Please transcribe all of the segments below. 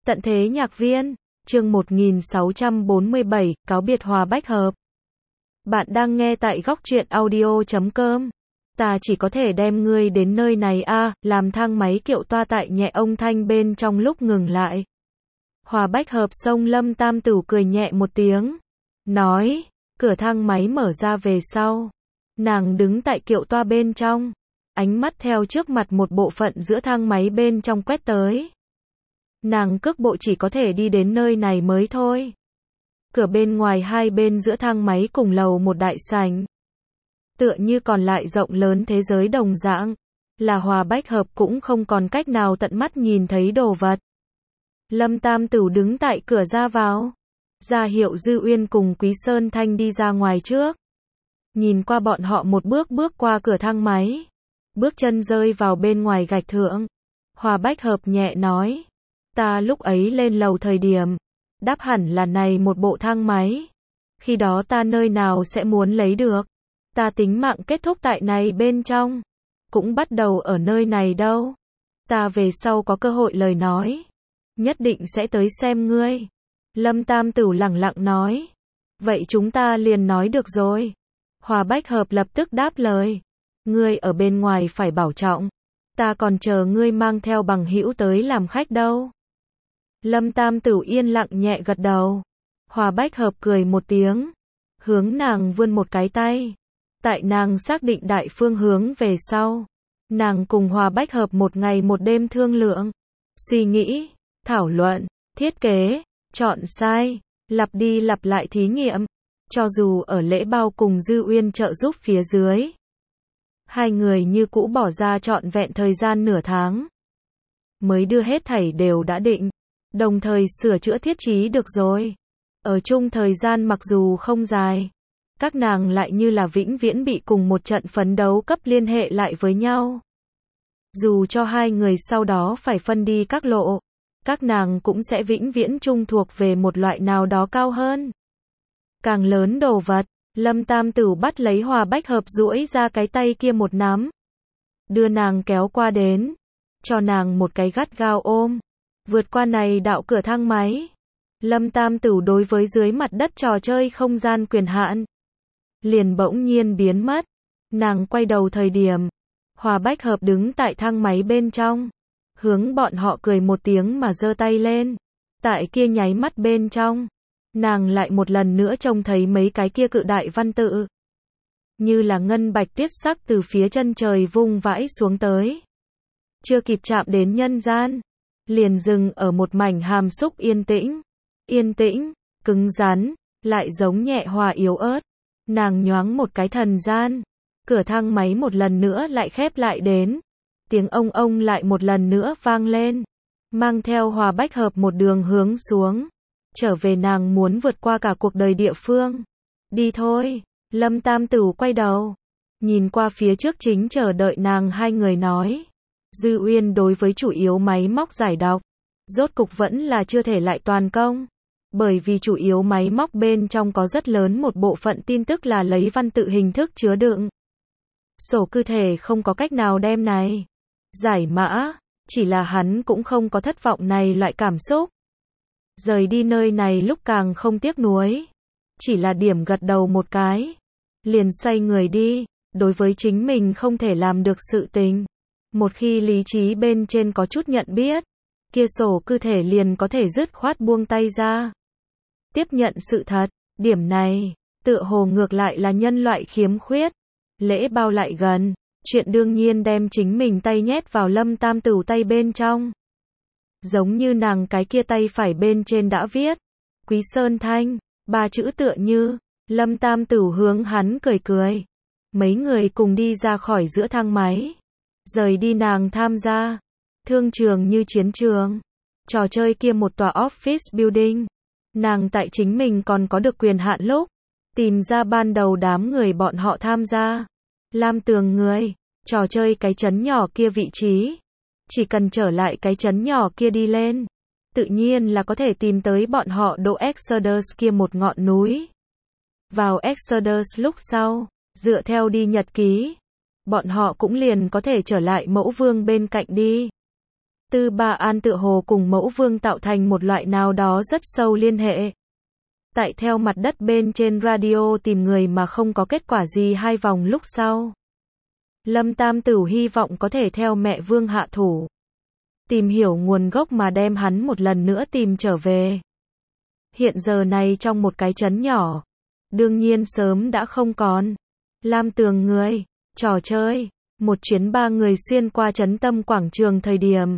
Tận thế nhạc viên, chương 1647, cáo biệt Hòa Bách Hợp. Bạn đang nghe tại góc truyện audio.com. Ta chỉ có thể đem ngươi đến nơi này a, làm thang máy kiệu toa tại nhẹ ông thanh bên trong lúc ngừng lại. Hòa Bách Hợp xông Lâm Tam Tửu cười nhẹ một tiếng. Nói, cửa thang máy mở ra về sau. Nàng đứng tại kiệu toa bên trong. Ánh mắt theo trước mặt một bộ phận giữa thang máy bên trong quét tới. Nàng cước bộ chỉ có thể đi đến nơi này mới thôi. Cửa bên ngoài hai bên giữa thang máy cùng lầu một đại sảnh. Tựa như còn lại rộng lớn thế giới đồng dạng. Là Hòa Bách Hợp cũng không còn cách nào tận mắt nhìn thấy đồ vật. Lâm Tam Tửu đứng tại cửa ra vào. Ra hiệu Dư Uyên cùng Quý Sơn Thanh đi ra ngoài trước. Nhìn qua bọn họ một bước bước qua cửa thang máy. Bước chân rơi vào bên ngoài gạch thượng. Hòa Bách Hợp nhẹ nói. Ta lúc ấy lên lầu thời điểm. Đáp hẳn là này một bộ thang máy. Khi đó ta nơi nào sẽ muốn lấy được. Ta tính mạng kết thúc tại này bên trong. Cũng bắt đầu ở nơi này đâu. Ta về sau có cơ hội lời nói. Nhất định sẽ tới xem ngươi. Lâm Tam Tửu lẳng lặng nói. Vậy chúng ta liền nói được rồi. Hòa Bách Hợp lập tức đáp lời. Ngươi ở bên ngoài phải bảo trọng. Ta còn chờ ngươi mang theo bằng hữu tới làm khách đâu. Lâm Tam Tửu yên lặng nhẹ gật đầu. Hòa Bách Hợp cười một tiếng. Hướng nàng vươn một cái tay. Tại nàng xác định đại phương hướng về sau. Nàng cùng Hòa Bách Hợp một ngày một đêm thương lượng. Suy nghĩ, thảo luận, thiết kế, chọn sai, lặp đi lặp lại thí nghiệm. Cho dù ở lễ bao cùng Dư Uyên trợ giúp phía dưới. Hai người như cũ bỏ ra trọn vẹn thời gian nửa tháng. Mới đưa hết thảy đều đã định. Đồng thời sửa chữa thiết trí được rồi. Ở chung thời gian mặc dù không dài. Các nàng lại như là vĩnh viễn bị cùng một trận phấn đấu cấp liên hệ lại với nhau. Dù cho hai người sau đó phải phân đi các lộ. Các nàng cũng sẽ vĩnh viễn chung thuộc về một loại nào đó cao hơn. Càng lớn đồ vật. Lâm Tam Tửu bắt lấy Hòa Bách Hợp duỗi ra cái tay kia một nắm. Đưa nàng kéo qua đến. Cho nàng một cái gắt gao ôm. Vượt qua này đạo cửa thang máy. Lâm Tam Tửu đối với dưới mặt đất trò chơi không gian quyền hạn. Liền bỗng nhiên biến mất. Nàng quay đầu thời điểm. Hòa Bách Hợp đứng tại thang máy bên trong. Hướng bọn họ cười một tiếng mà giơ tay lên. Tại kia nháy mắt bên trong. Nàng lại một lần nữa trông thấy mấy cái kia cự đại văn tự. Như là ngân bạch tiết sắc từ phía chân trời vung vãi xuống tới. Chưa kịp chạm đến nhân gian. Liền dừng ở một mảnh hàm xúc yên tĩnh. Yên tĩnh, cứng rắn, lại giống nhẹ hòa yếu ớt. Nàng nhoáng một cái thần gian. Cửa thang máy một lần nữa lại khép lại đến. Tiếng ông lại một lần nữa vang lên. Mang theo Hòa Bách Hợp một đường hướng xuống. Trở về nàng muốn vượt qua cả cuộc đời địa phương. Đi thôi. Lâm Tam Tửu quay đầu. Nhìn qua phía trước chính chờ đợi nàng hai người nói. Dư Uyên đối với chủ yếu máy móc giải đọc. Rốt cục vẫn là chưa thể lại toàn công. Bởi vì chủ yếu máy móc bên trong có rất lớn một bộ phận tin tức là lấy văn tự hình thức chứa đựng. Sổ cư thể không có cách nào đem này. Giải mã. Chỉ là hắn cũng không có thất vọng này loại cảm xúc. Rời đi nơi này lúc càng không tiếc nuối. Chỉ là điểm gật đầu một cái. Liền xoay người đi. Đối với chính mình không thể làm được sự tình. Một khi lý trí bên trên có chút nhận biết. Kia sổ cư thể liền có thể dứt khoát buông tay ra. Tiếp nhận sự thật. Điểm này. Tựa hồ ngược lại là nhân loại khiếm khuyết. Lễ bao lại gần. Chuyện đương nhiên đem chính mình tay nhét vào Lâm Tam Tửu tay bên trong. Giống như nàng cái kia tay phải bên trên đã viết. Quý Sơn Thanh. 3 chữ tựa như. Lâm Tam Tửu hướng hắn cười cười. Mấy người cùng đi ra khỏi giữa thang máy. Rời đi nàng tham gia. Thương trường như chiến trường. Trò chơi kia một tòa office building. Nàng tại chính mình còn có được quyền hạn lúc. Tìm ra ban đầu đám người bọn họ tham gia. Lam Tường người. Trò chơi cái trấn nhỏ kia vị trí. Chỉ cần trở lại cái trấn nhỏ kia đi lên. Tự nhiên là có thể tìm tới bọn họ độ Exodus kia một ngọn núi. Vào Exodus lúc sau. Dựa theo đi nhật ký. Bọn họ cũng liền có thể trở lại mẫu vương bên cạnh đi. Tư Ba An tựa hồ cùng mẫu vương tạo thành một loại nào đó rất sâu liên hệ. Tại theo mặt đất bên trên radio tìm người mà không có kết quả gì 2 vòng lúc sau. Lâm Tam Tửu hy vọng có thể theo mẹ vương hạ thủ. Tìm hiểu nguồn gốc mà đem hắn một lần nữa tìm trở về. Hiện giờ này trong một cái trấn nhỏ. Đương nhiên sớm đã không còn. Lam Tường người, trò chơi. Một chuyến 3 người xuyên qua trấn tâm quảng trường thời điểm.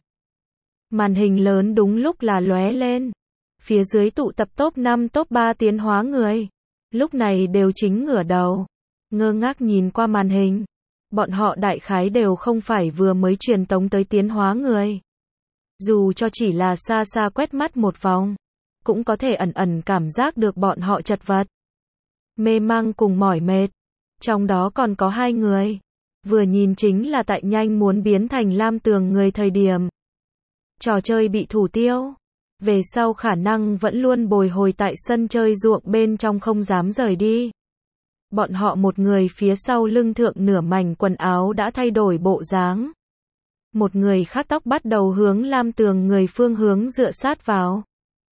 Màn hình lớn đúng lúc là lóe lên. Phía dưới tụ tập top 5 top 3 tiến hóa người. Lúc này đều chính ngửa đầu. Ngơ ngác nhìn qua màn hình. Bọn họ đại khái đều không phải vừa mới truyền tống tới tiến hóa người. Dù cho chỉ là xa xa quét mắt một vòng. Cũng có thể ẩn ẩn cảm giác được bọn họ chật vật. Mê mang cùng mỏi mệt. Trong đó còn có 2 người. Vừa nhìn chính là tại nhanh muốn biến thành Lam Tường người thời điểm. Trò chơi bị thủ tiêu. Về sau khả năng vẫn luôn bồi hồi tại sân chơi ruộng bên trong không dám rời đi. Bọn họ một người phía sau lưng thượng nửa mảnh quần áo đã thay đổi bộ dáng. Một người khác tóc bắt đầu hướng Lam Tường người phương hướng dựa sát vào.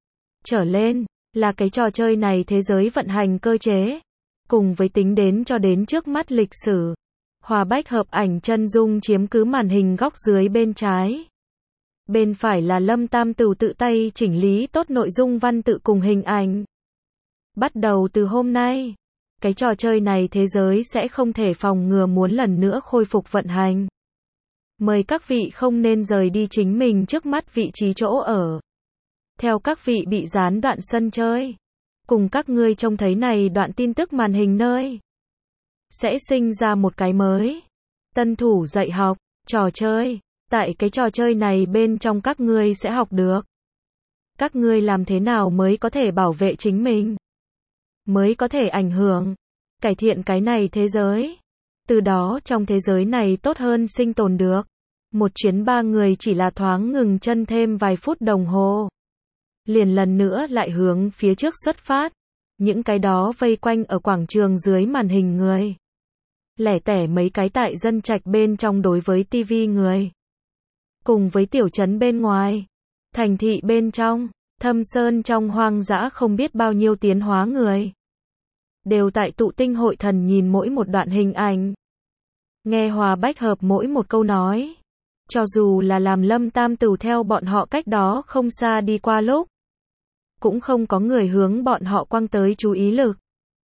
Trở lên, là cái trò chơi này thế giới vận hành cơ chế. Cùng với tính đến cho đến trước mắt lịch sử. Hòa bách hợp ảnh chân dung chiếm cứ màn hình góc dưới bên trái. Bên phải là Lâm Tam Tửu tự tay chỉnh lý tốt nội dung văn tự cùng hình ảnh. Bắt đầu từ hôm nay, cái trò chơi này thế giới sẽ không thể phòng ngừa muốn lần nữa khôi phục vận hành. Mời các vị không nên rời đi chính mình trước mắt vị trí chỗ ở. Theo các vị bị gián đoạn sân chơi. Cùng các ngươi trông thấy này đoạn tin tức màn hình nơi. Sẽ sinh ra một cái mới. Tân thủ dạy học, trò chơi. Tại cái trò chơi này bên trong các ngươi sẽ học được. Các ngươi làm thế nào mới có thể bảo vệ chính mình. Mới có thể ảnh hưởng. Cải thiện cái này thế giới. Từ đó trong thế giới này tốt hơn sinh tồn được. Một chuyến 3 người chỉ là thoáng ngừng chân thêm vài phút đồng hồ. Liền lần nữa lại hướng phía trước xuất phát. Những cái đó vây quanh ở quảng trường dưới màn hình người. Lẻ tẻ mấy cái tại dân trạch bên trong đối với tivi người. Cùng với tiểu trấn bên ngoài. Thành thị bên trong. Thâm sơn trong hoang dã không biết bao nhiêu tiến hóa người. Đều tại tụ tinh hội thần nhìn mỗi một đoạn hình ảnh. Nghe hòa bách hợp mỗi một câu nói. Cho dù là làm Lâm Tam Tửu theo bọn họ cách đó không xa đi qua lúc. Cũng không có người hướng bọn họ quăng tới chú ý lực.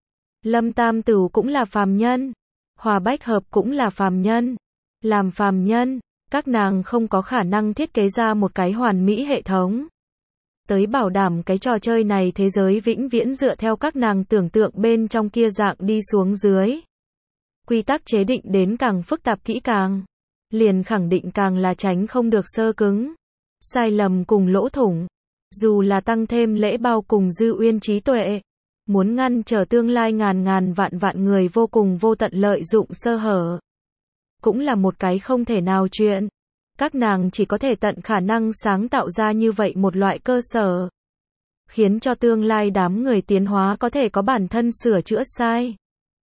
Lâm Tam Tửu cũng là phàm nhân. Hòa bách hợp cũng là phàm nhân. Làm phàm nhân, các nàng không có khả năng thiết kế ra một cái hoàn mỹ hệ thống. Tới bảo đảm cái trò chơi này thế giới vĩnh viễn dựa theo các nàng tưởng tượng bên trong kia dạng đi xuống dưới. Quy tắc chế định đến càng phức tạp kỹ càng. Liền khẳng định càng là tránh không được sơ cứng. Sai lầm cùng lỗ thủng. Dù là tăng thêm lễ bao cùng dư uyên trí tuệ. Muốn ngăn trở tương lai ngàn vạn người vô cùng vô tận lợi dụng sơ hở. Cũng là một cái không thể nào chuyện. Các nàng chỉ có thể tận khả năng sáng tạo ra như vậy một loại cơ sở. Khiến cho tương lai đám người tiến hóa có thể có bản thân sửa chữa sai.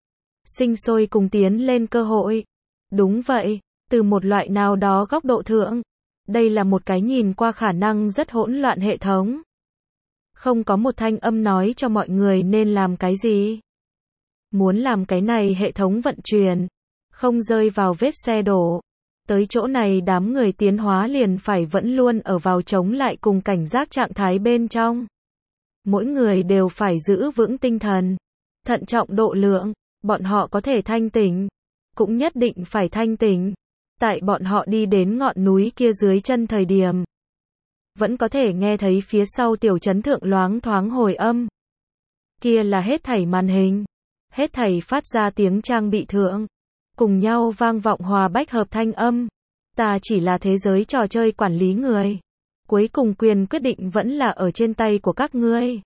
Sinh sôi cùng tiến lên cơ hội. Đúng vậy, từ một loại nào đó góc độ thượng. Đây là một cái nhìn qua khả năng rất hỗn loạn hệ thống. Không có một thanh âm nói cho mọi người nên làm cái gì. Muốn làm cái này hệ thống vận chuyển. Không rơi vào vết xe đổ. Tới chỗ này đám người tiến hóa liền phải vẫn luôn ở vào chống lại cùng cảnh giác trạng thái bên trong. Mỗi người đều phải giữ vững tinh thần. Thận trọng độ lượng. Bọn họ có thể thanh tỉnh. Cũng nhất định phải thanh tỉnh. Tại bọn họ đi đến ngọn núi kia dưới chân thời điểm. Vẫn có thể nghe thấy phía sau tiểu trấn thượng loáng thoáng hồi âm. Kia là hết thảy màn hình. Hết thảy phát ra tiếng trang bị thượng. Cùng nhau vang vọng hòa bách hợp thanh âm. Ta chỉ là thế giới trò chơi quản lý người. Cuối cùng quyền quyết định vẫn là ở trên tay của các ngươi.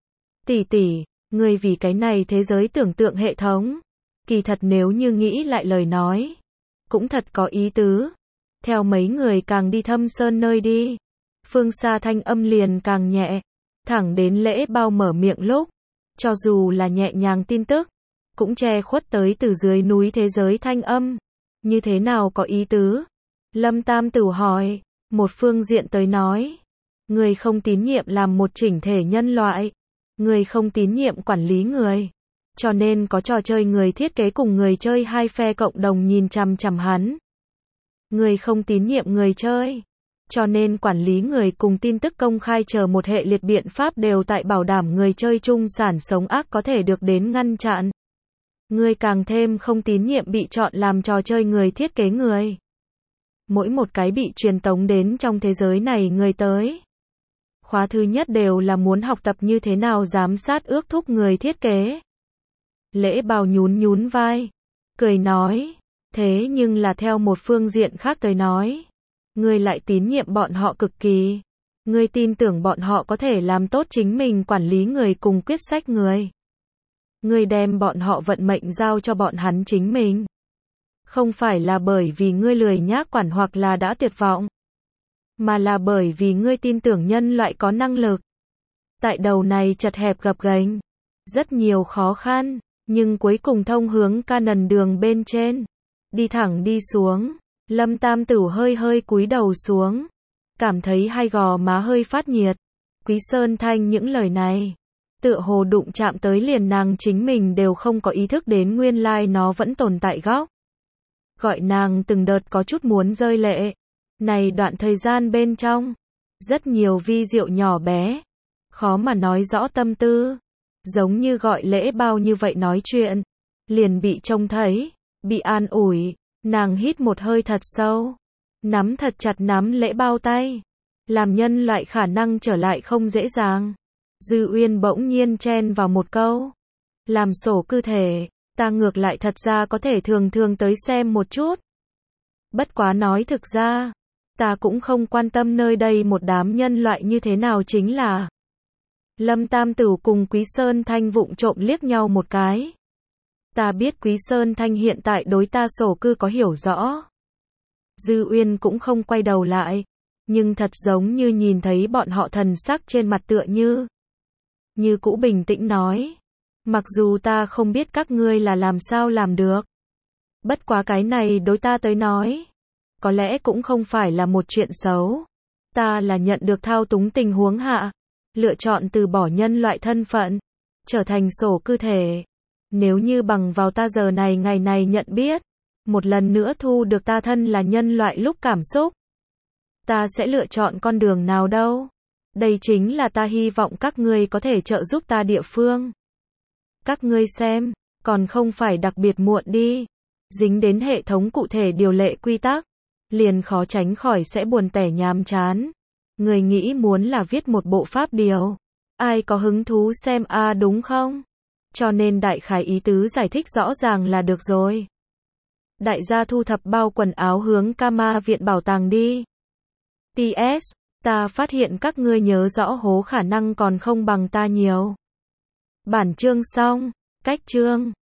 Tỷ tỷ, ngươi vì cái này thế giới tưởng tượng hệ thống. Kỳ thật nếu như nghĩ lại lời nói. Cũng thật có ý tứ. Theo mấy người càng đi thâm sơn nơi đi. Phương xa thanh âm liền càng nhẹ. Thẳng đến lễ bao mở miệng lúc. Cho dù là nhẹ nhàng tin tức. Cũng che khuất tới từ dưới núi thế giới thanh âm. Như thế nào có ý tứ? Lâm Tam Tửu hỏi. Một phương diện tới nói, người không tín nhiệm làm một chỉnh thể nhân loại. Người không tín nhiệm quản lý người. Cho nên có trò chơi người thiết kế cùng người chơi hai phe cộng đồng nhìn chằm chằm hắn. Người không tín nhiệm người chơi. Cho nên quản lý người cùng tin tức công khai chờ một hệ liệt biện pháp đều tại bảo đảm người chơi chung sản sống ác có thể được đến ngăn chặn. Người càng thêm không tín nhiệm bị chọn làm trò chơi người thiết kế người. Mỗi một cái bị truyền tống đến trong thế giới này người tới. Khóa thứ nhất đều là muốn học tập như thế nào giám sát ước thúc người thiết kế. Lễ Bào nhún nhún vai, cười nói, thế nhưng là theo một phương diện khác tới nói. Ngươi lại tín nhiệm bọn họ cực kỳ. Ngươi tin tưởng bọn họ có thể làm tốt chính mình quản lý người cùng quyết sách người. Ngươi đem bọn họ vận mệnh giao cho bọn hắn chính mình. Không phải là bởi vì ngươi lười nhác quản hoặc là đã tuyệt vọng. Mà là bởi vì ngươi tin tưởng nhân loại có năng lực. Tại đầu này chật hẹp gập ghềnh. Rất nhiều khó khăn. Nhưng cuối cùng thông hướng Canaan đường bên trên. Đi thẳng đi xuống. Lâm Tam Tử hơi hơi cúi đầu xuống. Cảm thấy hai gò má hơi phát nhiệt. Quý Sơn Thanh những lời này. Tựa hồ đụng chạm tới liền nàng chính mình đều không có ý thức đến nguyên lai nó vẫn tồn tại góc. Gọi nàng từng đợt có chút muốn rơi lệ. Này đoạn thời gian bên trong. Rất nhiều vi diệu nhỏ bé. Khó mà nói rõ tâm tư. Giống như gọi Lễ Bao như vậy nói chuyện. Liền bị trông thấy. Bị an ủi. Nàng hít một hơi thật sâu. Nắm thật chặt nắm Lễ Bao tay. Làm nhân loại khả năng trở lại không dễ dàng. Dư Uyên bỗng nhiên chen vào một câu. Làm sổ cư thể. Ta ngược lại thật ra có thể thường thường tới xem một chút. Bất quá nói thực ra. Ta cũng không quan tâm nơi đây một đám nhân loại như thế nào chính là. Lâm Tam Tử cùng Quý Sơn Thanh vụng trộm liếc nhau một cái. Ta biết Quý Sơn Thanh hiện tại đối ta sổ cư có hiểu rõ. Dư Uyên cũng không quay đầu lại. Nhưng thật giống như nhìn thấy bọn họ thần sắc trên mặt tựa như cũ bình tĩnh nói. Mặc dù ta không biết các ngươi là làm sao làm được. Bất quá cái này đối ta tới nói. Có lẽ cũng không phải là một chuyện xấu. Ta là nhận được thao túng tình huống hạ. Lựa chọn từ bỏ nhân loại thân phận. Trở thành sổ cư thể. Nếu như bằng vào ta giờ này ngày này nhận biết. Một lần nữa thu được ta thân là nhân loại lúc cảm xúc. Ta sẽ lựa chọn con đường nào đâu. Đây chính là ta hy vọng các ngươi có thể trợ giúp ta địa phương. Các ngươi xem. Còn không phải đặc biệt muộn đi. Dính đến hệ thống cụ thể điều lệ quy tắc. Liền khó tránh khỏi sẽ buồn tẻ nhàm chán. Người nghĩ muốn là viết một bộ pháp điều. Ai có hứng thú xem đúng không? Cho nên đại khái ý tứ giải thích rõ ràng là được rồi. Đại gia thu thập bao quần áo hướng Kama viện bảo tàng đi. PS, ta phát hiện các ngươi nhớ rõ hố khả năng còn không bằng ta nhiều. Bản chương xong. Cách chương